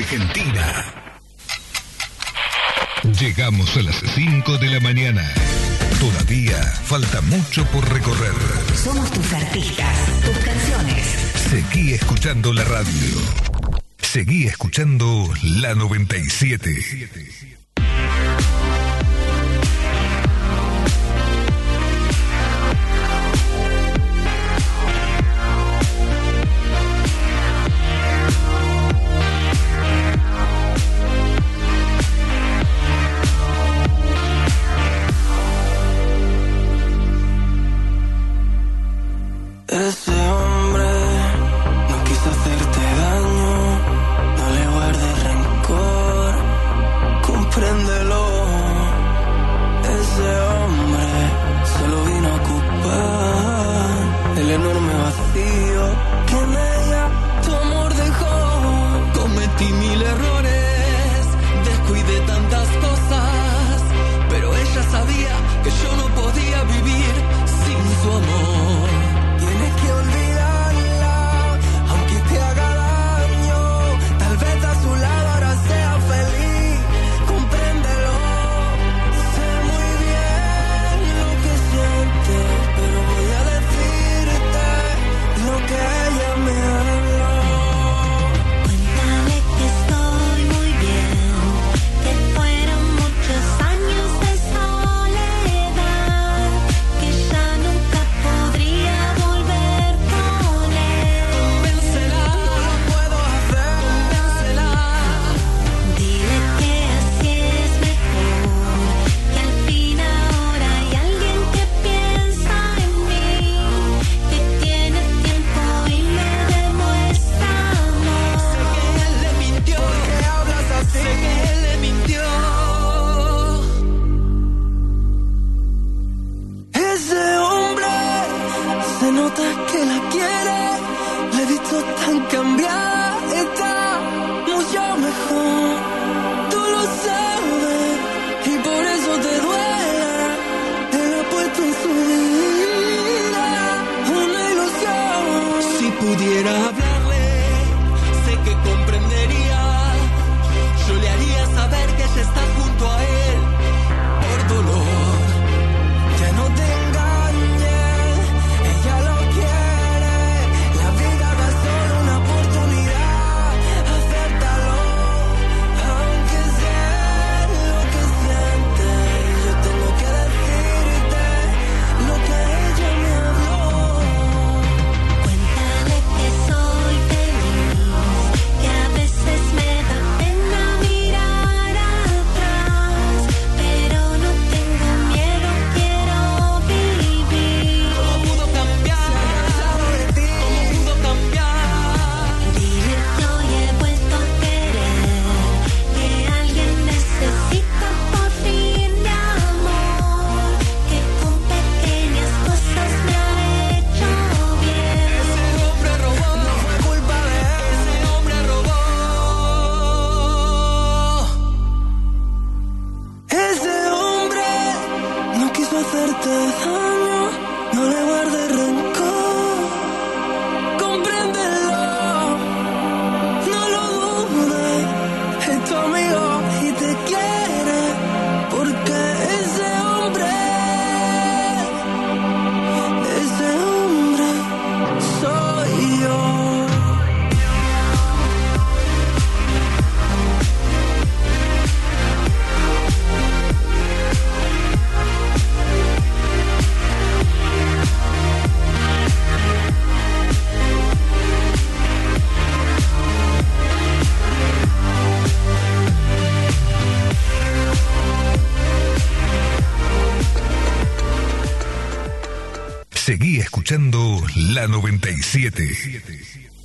Argentina. Llegamos a las 5 de la mañana. Todavía falta mucho por recorrer. Somos tus artistas, tus canciones. Seguí escuchando la radio. Seguí escuchando la 97. Ese hombre no quiso hacerte daño, no le guardes rencor, compréndelo. Ese hombre solo vino a ocupar el enorme vacío que en ella tu amor dejó. Cometí 1000 errores, descuidé tantas cosas, pero ella sabía que yo no podía vivir sin su amor. Tienes que olvidarla, aunque te haga daño. Tal vez a su lado ahora sea feliz, compréndelo. Sé muy bien lo que sientes, pero voy a decirte lo que ella me habló. Cuéntale que estoy muy bien, que fueron muchos años de soledad, que ya nunca podría volver con él. Convéncela, lo puedo hacer, convéncela. Dile que así es mejor, que al fin ahora hay alguien que piensa en mí, que tiene tiempo y me demuestra amor. Sé que él le mintió, ¿por qué hablas así? Sé que él le mintió. Ese hombre se nota que la quiere, la he visto tan cambiada, está mucho mejor. Tú lo sabes y por eso te duele. Él ha puesto en su vida una ilusión. Si pudiera hablarle, sé que comprendería. Yo le haría saber que ella está junto a él por dolor. Ya no te engañes, ella lo quiere. La vida da solo una oportunidad, acéptalo. Aunque sé lo que sientes, yo tengo que decirte lo que ella me habló. Cuéntale que soy feliz, que a veces me da pena mirar atrás, pero no tengo miedo, quiero vivir. ¿Cómo pudo cambiar? ¿Cómo pudo cambiar? Dile que hoy he vuelto a querer, que alguien necesita por fin de amor, que con pequeñas cosas me ha hecho bien. Ese hombre robó, no fue culpa de él. Ese hombre robó. Ese hombre no quiso hacerte daño, no le guardes rencor, compréndelo, no lo dudes, es tu amigo y te quiere, porque ese hombre soy yo. Seguí escuchando la 97.